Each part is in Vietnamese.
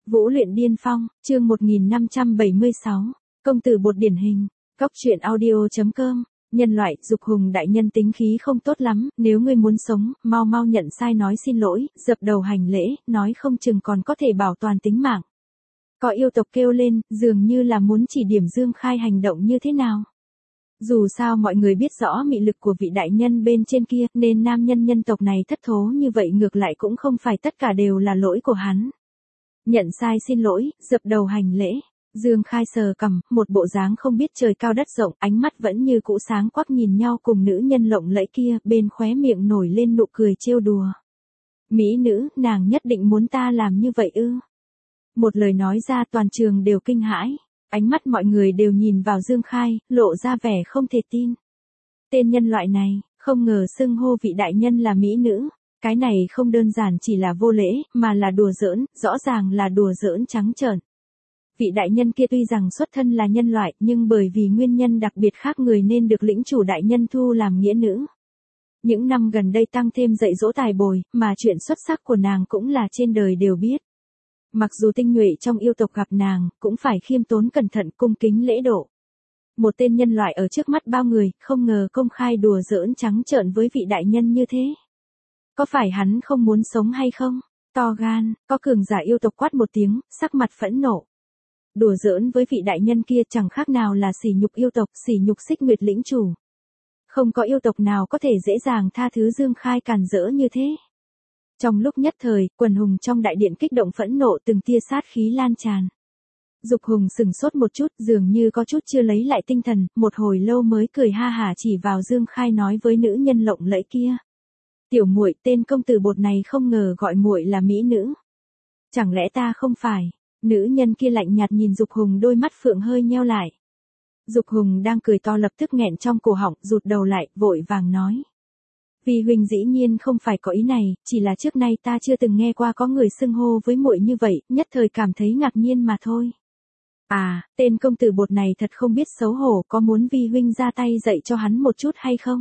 Vũ luyện điên phong, chương 1576, công tử bột điển hình, Cóc truyện audio.com, nhân loại, Dục Hùng đại nhân tính khí không tốt lắm, nếu ngươi muốn sống, mau mau nhận sai nói xin lỗi, dập đầu hành lễ, nói không chừng còn có thể bảo toàn tính mạng. Có yêu tộc kêu lên, dường như là muốn chỉ điểm Dương Khai hành động như thế nào. Dù sao mọi người biết rõ mị lực của vị đại nhân bên trên kia, nên nam nhân nhân tộc này thất thố như vậy ngược lại cũng không phải tất cả đều là lỗi của hắn. Nhận sai xin lỗi, dập đầu hành lễ. Dương Khai sờ cằm, một bộ dáng không biết trời cao đất rộng, ánh mắt vẫn như cũ sáng quắc nhìn nhau cùng nữ nhân lộng lẫy kia, bên khóe miệng nổi lên nụ cười trêu đùa. Mỹ nữ, nàng nhất định muốn ta làm như vậy ư? Một lời nói ra toàn trường đều kinh hãi, ánh mắt mọi người đều nhìn vào Dương Khai, lộ ra vẻ không thể tin. Tên nhân loại này, không ngờ xưng hô vị đại nhân là mỹ nữ. Cái này không đơn giản chỉ là vô lễ, mà là đùa giỡn, rõ ràng là đùa giỡn trắng trợn. Vị đại nhân kia tuy rằng xuất thân là nhân loại, nhưng bởi vì nguyên nhân đặc biệt khác người nên được lĩnh chủ đại nhân thu làm nghĩa nữ. Những năm gần đây tăng thêm dạy dỗ tài bồi, mà chuyện xuất sắc của nàng cũng là trên đời đều biết. Mặc dù tinh nhuệ trong yêu tộc gặp nàng, cũng phải khiêm tốn cẩn thận cung kính lễ độ. Một tên nhân loại ở trước mắt bao người, không ngờ công khai đùa giỡn trắng trợn với vị đại nhân như thế. Có phải hắn không muốn sống hay không? To gan, có cường giả yêu tộc quát một tiếng, sắc mặt phẫn nộ. Đùa giỡn với vị đại nhân kia chẳng khác nào là sỉ nhục yêu tộc, sỉ nhục Xích Nguyệt lĩnh chủ. Không có yêu tộc nào có thể dễ dàng tha thứ Dương Khai càn rỡ như thế. Trong lúc nhất thời, quần hùng trong đại điện kích động phẫn nộ từng tia sát khí lan tràn. Dục Hùng sừng sốt một chút, dường như có chút chưa lấy lại tinh thần, một hồi lâu mới cười ha hả chỉ vào Dương Khai nói với nữ nhân lộng lẫy kia. Tiểu muội, tên công tử bột này không ngờ gọi muội là mỹ nữ. Chẳng lẽ ta không phải? Nữ nhân kia lạnh nhạt nhìn Dục Hùng, đôi mắt phượng hơi nheo lại. Dục Hùng đang cười to lập tức nghẹn trong cổ họng, rụt đầu lại, vội vàng nói. Vì huynh dĩ nhiên không phải có ý này, chỉ là trước nay ta chưa từng nghe qua có người xưng hô với muội như vậy, nhất thời cảm thấy ngạc nhiên mà thôi. À, tên công tử bột này thật không biết xấu hổ, có muốn Vi huynh ra tay dạy cho hắn một chút hay không?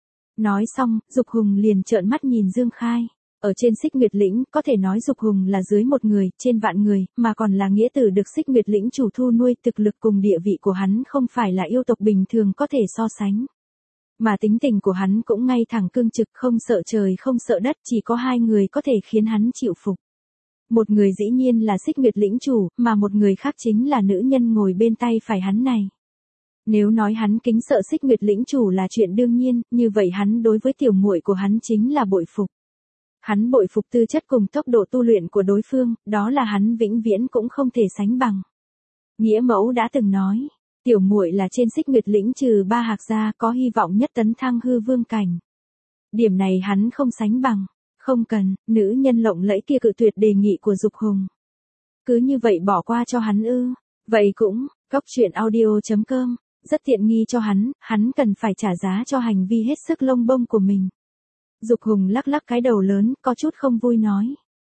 Nói xong, Dục Hùng liền trợn mắt nhìn Dương Khai. Ở trên Xích Nguyệt lĩnh, có thể nói Dục Hùng là dưới một người, trên vạn người, mà còn là nghĩa tử được Xích Nguyệt lĩnh chủ thu nuôi, thực lực cùng địa vị của hắn không phải là yêu tộc bình thường có thể so sánh. Mà tính tình của hắn cũng ngay thẳng cương trực, không sợ trời không sợ đất, chỉ có hai người có thể khiến hắn chịu phục. Một người dĩ nhiên là Xích Nguyệt lĩnh chủ, mà một người khác chính là nữ nhân ngồi bên tay phải hắn này. Nếu nói hắn kính sợ Xích Nguyệt lĩnh chủ là chuyện đương nhiên, như vậy hắn đối với tiểu muội của hắn chính là bội phục. Hắn bội phục tư chất cùng tốc độ tu luyện của đối phương, đó là hắn vĩnh viễn cũng không thể sánh bằng. Nghĩa mẫu đã từng nói, tiểu muội là trên Xích Nguyệt lĩnh trừ ba hạc gia có hy vọng nhất tấn thăng hư vương cảnh. Điểm này hắn không sánh bằng. Không cần, nữ nhân lộng lẫy kia cự tuyệt đề nghị của Dục Hùng. Cứ như vậy bỏ qua cho hắn ư? Vậy cũng, Cóc truyện audio.com, rất tiện nghi cho hắn cần phải trả giá cho hành vi hết sức lông bông của mình. Dục Hùng lắc lắc cái đầu lớn, có chút không vui nói.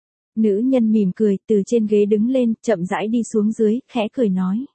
Nữ nhân mỉm cười, từ trên ghế đứng lên, chậm rãi đi xuống dưới, khẽ cười nói.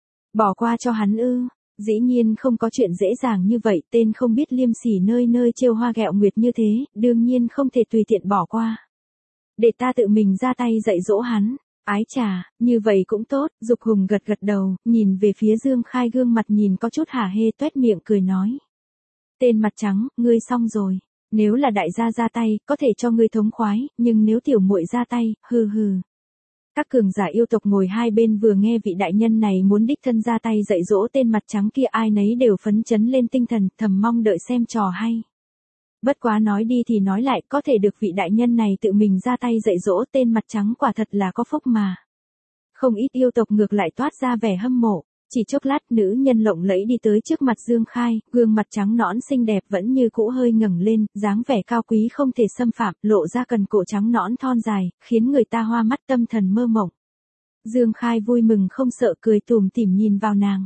Bỏ qua cho hắn ư? Dĩ nhiên không có chuyện dễ dàng như vậy, tên không biết liêm sỉ nơi nơi trêu hoa ghẹo nguyệt như thế, đương nhiên không thể tùy tiện bỏ qua. Để ta tự mình ra tay dạy dỗ hắn. Ái chà, như vậy cũng tốt. Dục Hùng gật gật đầu, nhìn về phía Dương Khai, gương mặt nhìn có chút hả hê, toét miệng cười nói. Tên mặt trắng, ngươi xong rồi. Nếu là đại gia ra tay, có thể cho ngươi thống khoái, nhưng nếu tiểu muội ra tay, hừ hừ. Các cường giả yêu tộc ngồi hai bên vừa nghe vị đại nhân này muốn đích thân ra tay dạy dỗ tên mặt trắng kia, ai nấy đều phấn chấn lên tinh thần, thầm mong đợi xem trò hay. Bất quá nói đi thì nói lại, có thể được vị đại nhân này tự mình ra tay dạy dỗ tên mặt trắng quả thật là có phúc mà. Không ít yêu tộc ngược lại toát ra vẻ hâm mộ. Chỉ chốc lát, nữ nhân lộng lẫy đi tới trước mặt Dương Khai, gương mặt trắng nõn xinh đẹp vẫn như cũ hơi ngẩng lên, dáng vẻ cao quý không thể xâm phạm, lộ ra cần cổ trắng nõn thon dài, khiến người ta hoa mắt tâm thần mơ mộng. Dương Khai vui mừng không sợ, cười tủm tỉm nhìn vào nàng.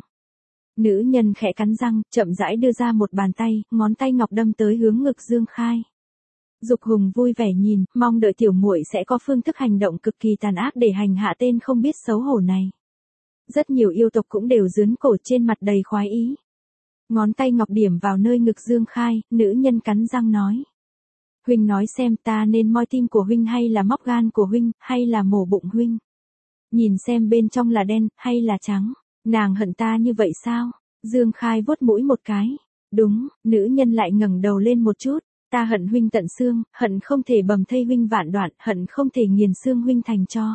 Nữ nhân khẽ cắn răng, chậm rãi đưa ra một bàn tay, ngón tay ngọc đâm tới hướng ngực Dương Khai. Dục Hùng vui vẻ nhìn, mong đợi tiểu muội sẽ có phương thức hành động cực kỳ tàn ác để hành hạ tên không biết xấu hổ này. Rất nhiều yêu tộc cũng đều dướn cổ trên mặt đầy khoái ý. Ngón tay ngọc điểm vào nơi ngực Dương Khai, nữ nhân cắn răng nói. Huynh nói xem ta nên moi tim của huynh hay là móc gan của huynh, hay là mổ bụng huynh. Nhìn xem bên trong là đen, hay là trắng. Nàng hận ta như vậy sao? Dương Khai vuốt mũi một cái. Đúng, nữ nhân lại ngẩng đầu lên một chút. Ta hận huynh tận xương, hận không thể bầm thây huynh vạn đoạn, hận không thể nghiền xương huynh thành tro.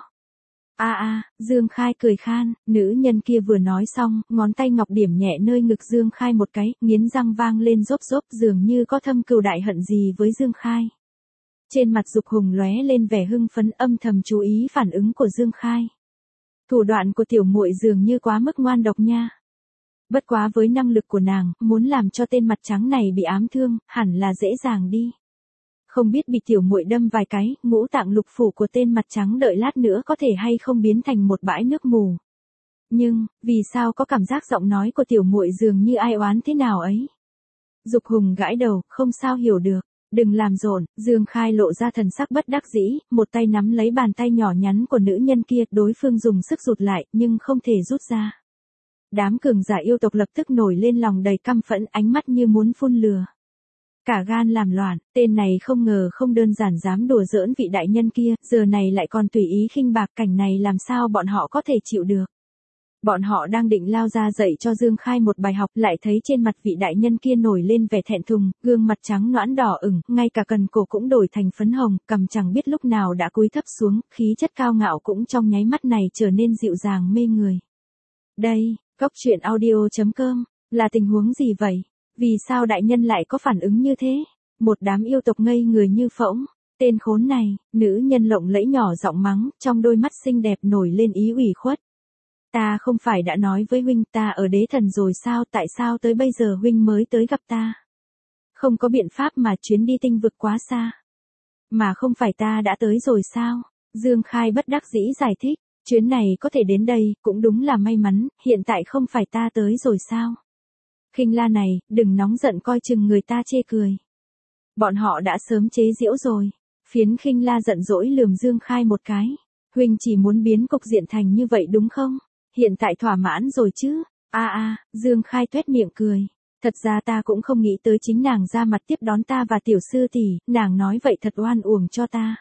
Dương Khai cười khan, nữ nhân kia vừa nói xong, ngón tay ngọc điểm nhẹ nơi ngực Dương Khai một cái, nghiến răng vang lên rốp rốp dường như có thâm cừu đại hận gì với Dương Khai. Trên mặt Dục Hùng lóe lên vẻ hưng phấn âm thầm chú ý phản ứng của Dương Khai. Thủ đoạn của tiểu muội dường như quá mức ngoan độc nha. Bất quá với năng lực của nàng, muốn làm cho tên mặt trắng này bị ám thương, hẳn là dễ dàng đi. Không biết bị tiểu muội đâm vài cái, ngũ tạng lục phủ của tên mặt trắng đợi lát nữa có thể hay không biến thành một bãi nước mù. Nhưng, vì sao có cảm giác giọng nói của tiểu muội dường như ai oán thế nào ấy? Dục Hùng gãi đầu, không sao hiểu được. Đừng làm rộn, Dương Khai lộ ra thần sắc bất đắc dĩ, một tay nắm lấy bàn tay nhỏ nhắn của nữ nhân kia, đối phương dùng sức rụt lại, nhưng không thể rút ra. Đám cường giả yêu tộc lập tức nổi lên lòng đầy căm phẫn, ánh mắt như muốn phun lửa. Cả gan làm loạn, tên này không ngờ không đơn giản dám đùa giỡn vị đại nhân kia, giờ này lại còn tùy ý khinh bạc, cảnh này làm sao bọn họ có thể chịu được. Bọn họ đang định lao ra dạy cho Dương Khai một bài học, lại thấy trên mặt vị đại nhân kia nổi lên vẻ thẹn thùng, gương mặt trắng nõn đỏ ửng, ngay cả cần cổ cũng đổi thành phấn hồng, cằm chẳng biết lúc nào đã cúi thấp xuống, khí chất cao ngạo cũng trong nháy mắt này trở nên dịu dàng mê người. Đây, Cốc Truyện Audio.com, là tình huống gì vậy? Vì sao đại nhân lại có phản ứng như thế? Một đám yêu tộc ngây người như phỗng. Tên khốn này, nữ nhân lộng lẫy nhỏ giọng mắng, trong đôi mắt xinh đẹp nổi lên ý ủy khuất. Ta không phải đã nói với huynh ta ở đế thần rồi sao, tại sao tới bây giờ huynh mới tới gặp ta? Không có biện pháp mà chuyến đi tinh vực quá xa. Mà không phải ta đã tới rồi sao? Dương Khai bất đắc dĩ giải thích, chuyến này có thể đến đây, cũng đúng là may mắn, hiện tại không phải ta tới rồi sao? Khinh La này, đừng nóng giận coi chừng người ta chê cười. Bọn họ đã sớm chế giễu rồi. Phiến Khinh La giận dỗi lườm Dương Khai một cái. Huynh chỉ muốn biến cục diện thành như vậy đúng không? Hiện tại thỏa mãn rồi chứ? Dương Khai tuét miệng cười. Thật ra ta cũng không nghĩ tới chính nàng ra mặt tiếp đón ta và tiểu sư tỷ, nàng nói vậy thật oan uổng cho ta.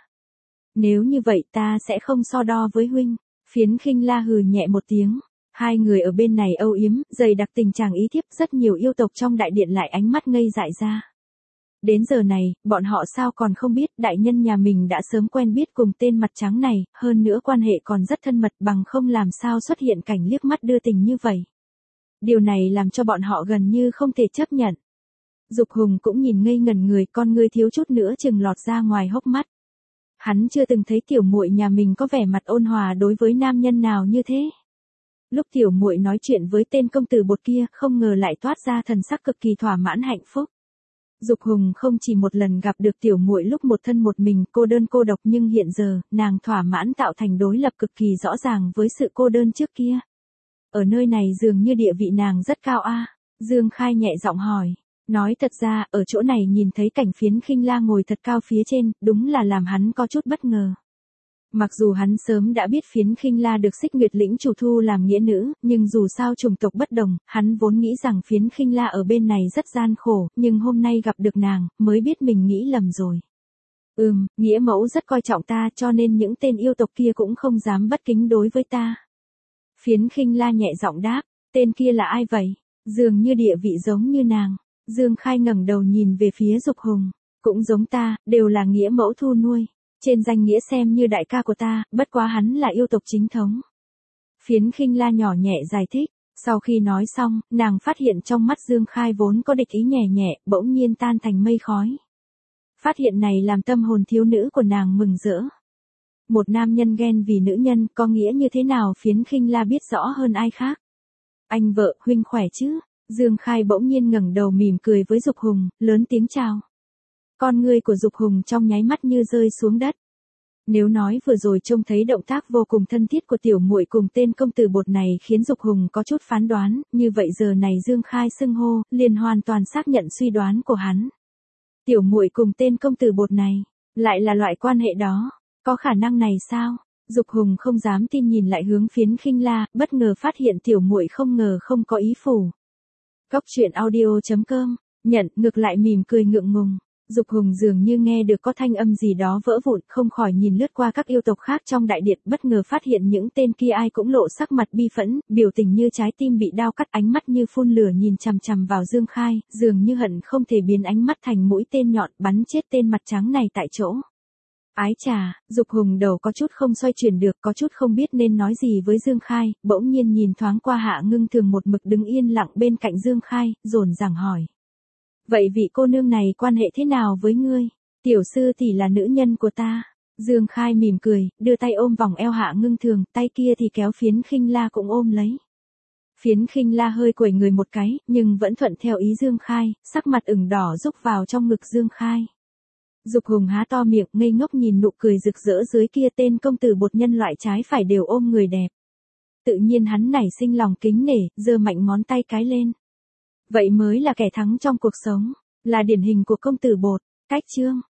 Nếu như vậy ta sẽ không so đo với huynh. Phiến Khinh La hừ nhẹ một tiếng. Hai người ở bên này âu yếm, dày đặc tình chàng ý thiếp, rất nhiều yêu tộc trong đại điện lại ánh mắt ngây dại ra. Đến giờ này, bọn họ sao còn không biết đại nhân nhà mình đã sớm quen biết cùng tên mặt trắng này, hơn nữa quan hệ còn rất thân mật bằng không làm sao xuất hiện cảnh liếc mắt đưa tình như vậy. Điều này làm cho bọn họ gần như không thể chấp nhận. Dục Hùng cũng nhìn ngây ngẩn người, con ngươi thiếu chút nữa chừng lọt ra ngoài hốc mắt. Hắn chưa từng thấy tiểu muội nhà mình có vẻ mặt ôn hòa đối với nam nhân nào như thế. Lúc tiểu muội nói chuyện với tên công tử bột kia, không ngờ lại toát ra thần sắc cực kỳ thỏa mãn hạnh phúc. Dục Hùng không chỉ một lần gặp được tiểu muội lúc một thân một mình, cô đơn cô độc, nhưng hiện giờ, nàng thỏa mãn tạo thành đối lập cực kỳ rõ ràng với sự cô đơn trước kia. Ở nơi này dường như địa vị nàng rất cao a. Dương Khai nhẹ giọng hỏi. Nói thật ra, ở chỗ này nhìn thấy cảnh Phiến Khinh La ngồi thật cao phía trên, đúng là làm hắn có chút bất ngờ. Mặc dù hắn sớm đã biết Phiến Khinh La được Xích Nguyệt lĩnh chủ thu làm nghĩa nữ, nhưng dù sao chủng tộc bất đồng, hắn vốn nghĩ rằng Phiến Khinh La ở bên này rất gian khổ, nhưng hôm nay gặp được nàng, mới biết mình nghĩ lầm rồi. Nghĩa mẫu rất coi trọng ta, cho nên những tên yêu tộc kia cũng không dám bất kính đối với ta. Phiến Khinh La nhẹ giọng đáp, tên kia là ai vậy? Dường như địa vị giống như nàng. Dương Khai ngẩng đầu nhìn về phía Dục Hùng, cũng giống ta, đều là nghĩa mẫu thu nuôi. Trên danh nghĩa xem như đại ca của ta, bất quá hắn là yêu tộc chính thống. Phiến Khinh La nhỏ nhẹ giải thích, sau khi nói xong, nàng phát hiện trong mắt Dương Khai vốn có địch ý nhẹ nhẹ, bỗng nhiên tan thành mây khói. Phát hiện này làm tâm hồn thiếu nữ của nàng mừng rỡ. Một nam nhân ghen vì nữ nhân có nghĩa như thế nào Phiến Khinh La biết rõ hơn ai khác. Anh vợ, huynh khỏe chứ? Dương Khai bỗng nhiên ngẩng đầu mỉm cười với Dục Hùng, lớn tiếng chào. Con ngươi của Dục Hùng trong nháy mắt như rơi xuống đất. Nếu nói vừa rồi trông thấy động tác vô cùng thân thiết của tiểu muội cùng tên công tử bột này khiến Dục Hùng có chút phán đoán, như vậy giờ này Dương Khai xưng hô, liền hoàn toàn xác nhận suy đoán của hắn. Tiểu muội cùng tên công tử bột này, lại là loại quan hệ đó, có khả năng này sao? Dục Hùng không dám tin nhìn lại hướng Phiến Khinh La, bất ngờ phát hiện tiểu muội không ngờ không có ý phủ. Cốc Truyện Audio.com, nhận, ngược lại mỉm cười ngượng ngùng. Dục Hùng dường như nghe được có thanh âm gì đó vỡ vụn, không khỏi nhìn lướt qua các yêu tộc khác trong đại điện, bất ngờ phát hiện những tên kia ai cũng lộ sắc mặt bi phẫn, biểu tình như trái tim bị đao cắt, ánh mắt như phun lửa nhìn chằm chằm vào Dương Khai, dường như hận không thể biến ánh mắt thành mũi tên nhọn bắn chết tên mặt trắng này tại chỗ. Ái chà, Dục Hùng đầu có chút không xoay chuyển được, có chút không biết nên nói gì với Dương Khai, bỗng nhiên nhìn thoáng qua Hạ Ngưng Thường một mực đứng yên lặng bên cạnh Dương Khai, dồn dàng hỏi. Vậy vị cô nương này quan hệ thế nào với ngươi? Tiểu sư tỷ là nữ nhân của ta. Dương Khai mỉm cười, đưa tay ôm vòng eo Hạ Ngưng Thường, tay kia thì kéo Phiến Khinh La cũng ôm lấy. Phiến Khinh La hơi quẩy người một cái, nhưng vẫn thuận theo ý Dương Khai, sắc mặt ửng đỏ rúc vào trong ngực Dương Khai. Dục Hùng há to miệng ngây ngốc nhìn nụ cười rực rỡ dưới kia, tên công tử bột nhân loại trái phải đều ôm người đẹp. Tự nhiên hắn nảy sinh lòng kính nể, giơ mạnh ngón tay cái lên. Vậy mới là kẻ thắng trong cuộc sống, là điển hình của công tử bột. Cách chương